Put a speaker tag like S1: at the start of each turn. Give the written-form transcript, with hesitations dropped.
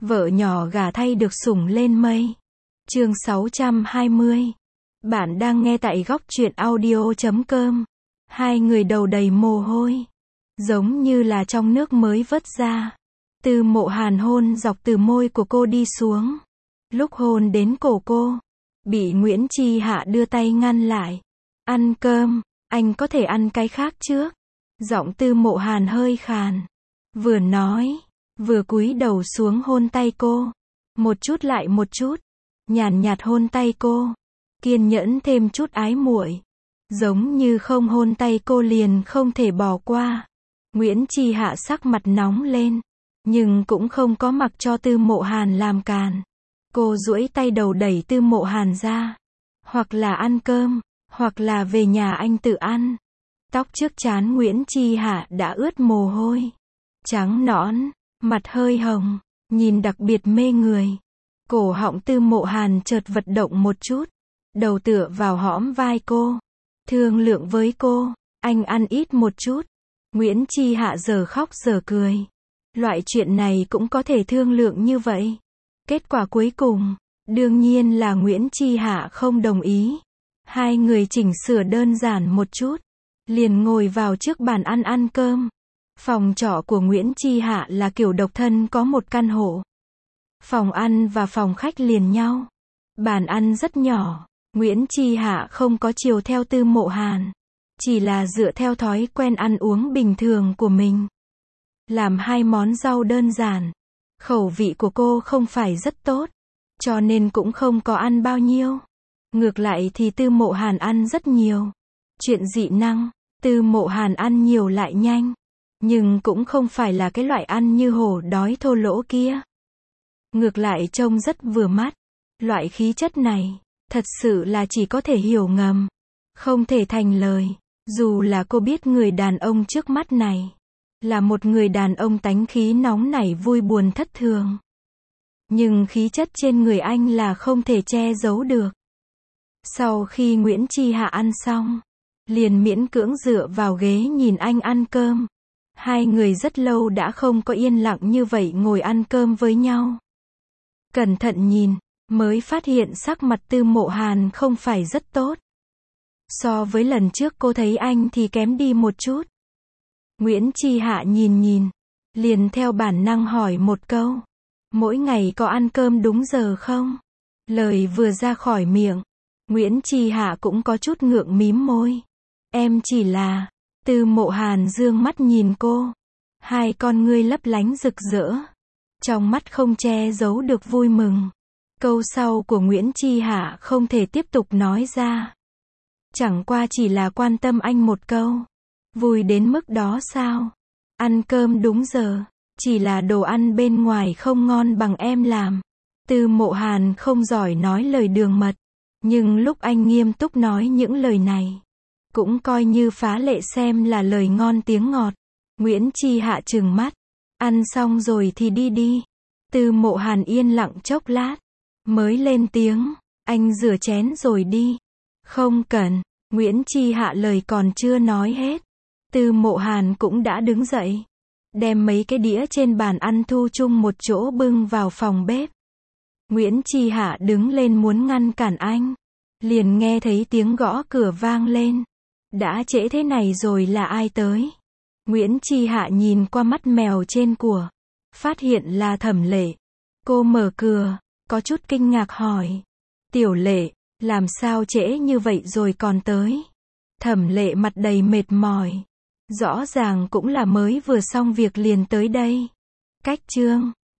S1: Vợ nhỏ gả thay được sủng lên mây. Chương 620. Bạn đang nghe tại góc truyện audio.com. Hai người đầu đầy mồ hôi, giống như là trong nước mới vớt ra. Tư Mộ Hàn hôn dọc từ môi của cô đi xuống. Lúc hôn đến cổ cô, bị Nguyễn Chi Hạ đưa tay ngăn lại. Ăn cơm, anh có thể ăn cái khác trước. Giọng Tư Mộ Hàn hơi khàn. Vừa nói, vừa cúi đầu xuống hôn tay cô. Một chút lại một chút, nhàn nhạt hôn tay cô. Kiên nhẫn thêm chút ái muội. Giống như không hôn tay cô liền không thể bỏ qua. Nguyễn Chi Hạ sắc mặt nóng lên, nhưng cũng không có mặc cho Tư Mộ Hàn làm càn. Cô duỗi tay đầu đẩy Tư Mộ Hàn ra. Hoặc là ăn cơm, hoặc là về nhà anh tự ăn. Tóc trước trán Nguyễn Chi Hạ đã ướt mồ hôi. Trắng nõn, mặt hơi hồng, nhìn đặc biệt mê người. Cổ họng Tư Mộ Hàn chợt vận động một chút. Đầu tựa vào hõm vai cô. Thương lượng với cô, anh ăn ít một chút. Nguyễn Chi Hạ giờ khóc giờ cười. Loại chuyện này cũng có thể thương lượng như vậy. Kết quả cuối cùng, đương nhiên là Nguyễn Chi Hạ không đồng ý. Hai người chỉnh sửa đơn giản một chút, liền ngồi vào trước bàn ăn cơm. Phòng trọ của Nguyễn Chi Hạ là kiểu độc thân có một căn hộ. Phòng ăn và phòng khách liền nhau. Bàn ăn rất nhỏ. Nguyễn Chi Hạ không có chiều theo Tư Mộ Hàn, chỉ là dựa theo thói quen ăn uống bình thường của mình. Làm hai món rau đơn giản. Khẩu vị của cô không phải rất tốt, cho nên cũng không có ăn bao nhiêu. Ngược lại thì Tư Mộ Hàn ăn rất nhiều. Chuyện dị năng, Tư Mộ Hàn ăn nhiều lại nhanh, nhưng cũng không phải là cái loại ăn như hổ đói thô lỗ kia. Ngược lại trông rất vừa mắt. Loại khí chất này, thật sự là chỉ có thể hiểu ngầm, không thể thành lời. Dù là cô biết người đàn ông trước mắt này là một người đàn ông tánh khí nóng nảy vui buồn thất thường, nhưng khí chất trên người anh là không thể che giấu được. Sau khi Nguyễn Chi Hạ ăn xong, liền miễn cưỡng dựa vào ghế nhìn anh ăn cơm. Hai người rất lâu đã không có yên lặng như vậy ngồi ăn cơm với nhau. Cẩn thận nhìn, mới phát hiện sắc mặt Tư Mộ Hàn không phải rất tốt. So với lần trước cô thấy anh thì kém đi một chút. Nguyễn Chi Hạ nhìn, liền theo bản năng hỏi một câu. Mỗi ngày có ăn cơm đúng giờ không? Lời vừa ra khỏi miệng, Nguyễn Chi Hạ cũng có chút ngượng mím môi. Em chỉ là... Tư Mộ Hàn dương mắt nhìn cô. Hai con ngươi lấp lánh rực rỡ. Trong mắt không che giấu được vui mừng. Câu sau của Nguyễn Chi Hạ không thể tiếp tục nói ra. Chẳng qua chỉ là quan tâm anh một câu. Vui đến mức đó sao? Ăn cơm đúng giờ, chỉ là đồ ăn bên ngoài không ngon bằng em làm. Tư Mộ Hàn không giỏi nói lời đường mật, nhưng lúc anh nghiêm túc nói những lời này, cũng coi như phá lệ xem là lời ngon tiếng ngọt. Nguyễn Chi Hạ trừng mắt. Ăn xong rồi thì đi đi. Tư Mộ Hàn yên lặng chốc lát, mới lên tiếng. Anh rửa chén rồi đi. Không cần. Nguyễn Chi Hạ lời còn chưa nói hết, Tư Mộ Hàn cũng đã đứng dậy, đem mấy cái đĩa trên bàn ăn thu chung một chỗ bưng vào phòng bếp. Nguyễn Chi Hạ đứng lên muốn ngăn cản anh, liền nghe thấy tiếng gõ cửa vang lên. Đã trễ thế này rồi là ai tới? Nguyễn Chi Hạ nhìn qua mắt mèo trên của, phát hiện là Thẩm Lệ. Cô mở cửa, có chút kinh ngạc hỏi. Tiểu Lệ, làm sao trễ như vậy rồi còn tới? Thẩm Lệ mặt đầy mệt mỏi. Rõ ràng cũng là mới vừa xong việc liền tới đây. Cách chương